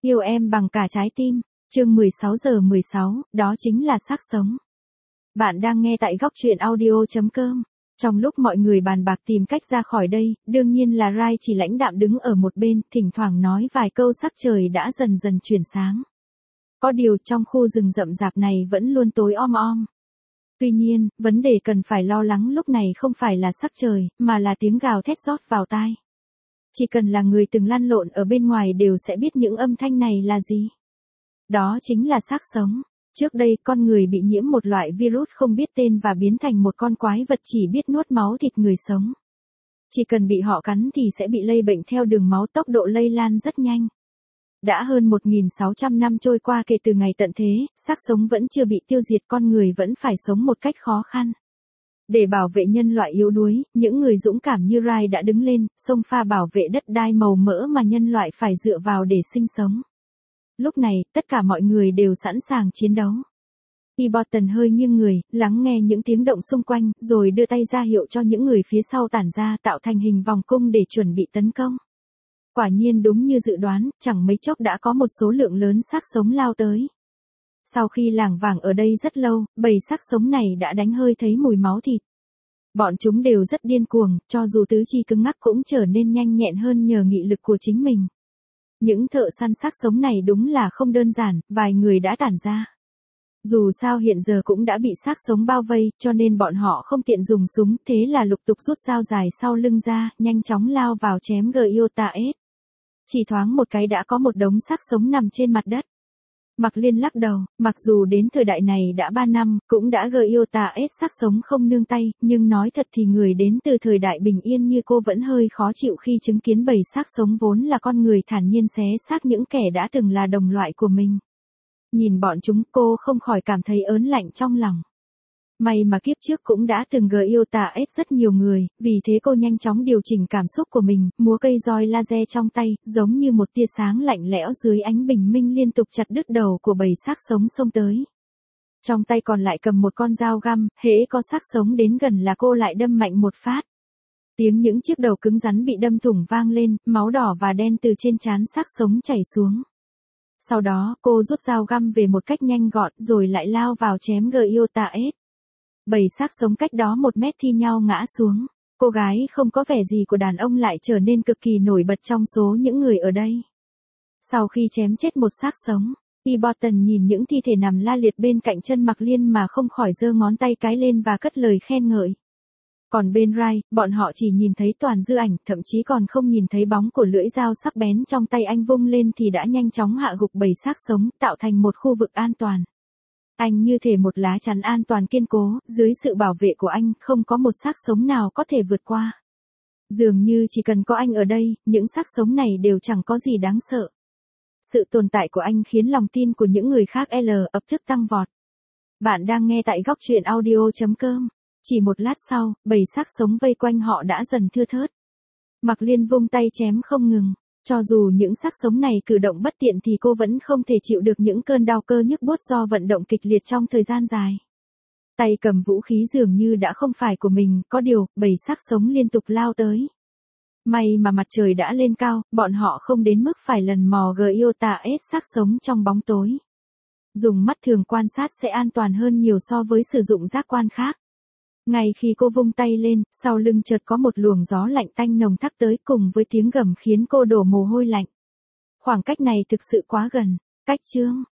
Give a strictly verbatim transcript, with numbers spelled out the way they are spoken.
Yêu em bằng cả trái tim, chương mười sáu giờ mười sáu, đó chính là xác sống. Bạn đang nghe tại góc truyện audio chấm com. Trong lúc mọi người bàn bạc tìm cách ra khỏi đây, đương nhiên là Rai chỉ lãnh đạm đứng ở một bên, thỉnh thoảng nói vài câu sắc trời đã dần dần chuyển sáng. Có điều trong khu rừng rậm rạp này vẫn luôn tối om om. Tuy nhiên, vấn đề cần phải lo lắng lúc này không phải là sắc trời, mà là tiếng gào thét rót vào tai. Chỉ cần là người từng lăn lộn ở bên ngoài đều sẽ biết những âm thanh này là gì. Đó chính là xác sống. Trước đây con người bị nhiễm một loại virus không biết tên và biến thành một con quái vật chỉ biết nuốt máu thịt người sống. Chỉ cần bị họ cắn thì sẽ bị lây bệnh theo đường máu, tốc độ lây lan rất nhanh. Đã hơn một nghìn sáu trăm năm trôi qua kể từ ngày tận thế, xác sống vẫn chưa bị tiêu diệt, con người vẫn phải sống một cách khó khăn. Để bảo vệ nhân loại yếu đuối, những người dũng cảm như Rai đã đứng lên, xông pha bảo vệ đất đai màu mỡ mà nhân loại phải dựa vào để sinh sống. Lúc này, tất cả mọi người đều sẵn sàng chiến đấu. Ibotan hơi nghiêng người, lắng nghe những tiếng động xung quanh, rồi đưa tay ra hiệu cho những người phía sau tản ra, tạo thành hình vòng cung để chuẩn bị tấn công. Quả nhiên đúng như dự đoán, chẳng mấy chốc đã có một số lượng lớn xác sống lao tới. Sau khi lảng vảng ở đây rất lâu, bầy xác sống này đã đánh hơi thấy mùi máu thịt. Bọn chúng đều rất điên cuồng, cho dù tứ chi cứng ngắc cũng trở nên nhanh nhẹn hơn nhờ nghị lực của chính mình. Những thợ săn xác sống này đúng là không đơn giản, vài người đã tản ra. Dù sao hiện giờ cũng đã bị xác sống bao vây, cho nên bọn họ không tiện dùng súng, thế là lục tục rút dao dài sau lưng ra, nhanh chóng lao vào chém Gyotaes. Chỉ thoáng một cái đã có một đống xác sống nằm trên mặt đất. Mạc Liên lắc đầu, mặc dù đến thời đại này đã ba năm, cũng đã Gyotaes xác sống không nương tay, nhưng nói thật thì người đến từ thời đại bình yên như cô vẫn hơi khó chịu khi chứng kiến bầy xác sống vốn là con người thản nhiên xé xác những kẻ đã từng là đồng loại của mình. Nhìn bọn chúng, cô không khỏi cảm thấy ớn lạnh trong lòng. May mà kiếp trước cũng đã từng Gyotaes rất nhiều người, vì thế cô nhanh chóng điều chỉnh cảm xúc của mình, múa cây roi laser trong tay, giống như một tia sáng lạnh lẽo dưới ánh bình minh liên tục chặt đứt đầu của bầy xác sống xông tới. Trong tay còn lại cầm một con dao găm, hễ có xác sống đến gần là cô lại đâm mạnh một phát. Tiếng những chiếc đầu cứng rắn bị đâm thủng vang lên, máu đỏ và đen từ trên trán xác sống chảy xuống. Sau đó, cô rút dao găm về một cách nhanh gọn rồi lại lao vào chém Gyotaes. Bầy xác sống cách đó một mét thi nhau ngã xuống. Cô gái không có vẻ gì của đàn ông lại trở nên cực kỳ nổi bật trong số những người ở đây. Sau khi chém chết một xác sống, Ibotan nhìn những thi thể nằm la liệt bên cạnh chân Mạc Liên mà không khỏi giơ ngón tay cái lên và cất lời khen ngợi. Còn bên Rai, bọn họ chỉ nhìn thấy toàn dư ảnh, thậm chí còn không nhìn thấy bóng của lưỡi dao sắc bén trong tay anh vung lên thì đã nhanh chóng hạ gục bầy xác sống, tạo thành một khu vực an toàn. Anh như thể một lá chắn an toàn kiên cố, dưới sự bảo vệ của anh, không có một xác sống nào có thể vượt qua. Dường như chỉ cần có anh ở đây, những xác sống này đều chẳng có gì đáng sợ. Sự tồn tại của anh khiến lòng tin của những người khác L ập tức tăng vọt. Bạn đang nghe tại góc truyện audio chấm com. Chỉ một lát sau, bầy xác sống vây quanh họ đã dần thưa thớt. Mạc Liên vung tay chém không ngừng. Cho dù những xác sống này cử động bất tiện thì cô vẫn không thể chịu được những cơn đau cơ nhức buốt do vận động kịch liệt trong thời gian dài. Tay cầm vũ khí dường như đã không phải của mình, có điều, bầy xác sống liên tục lao tới. May mà mặt trời đã lên cao, bọn họ không đến mức phải lần mò Gyotaes xác sống trong bóng tối. Dùng mắt thường quan sát sẽ an toàn hơn nhiều so với sử dụng giác quan khác. Ngay khi cô vung tay lên, sau lưng chợt có một luồng gió lạnh tanh nồng thắc tới cùng với tiếng gầm khiến cô đổ mồ hôi lạnh. Khoảng cách này thực sự quá gần. Cách chương.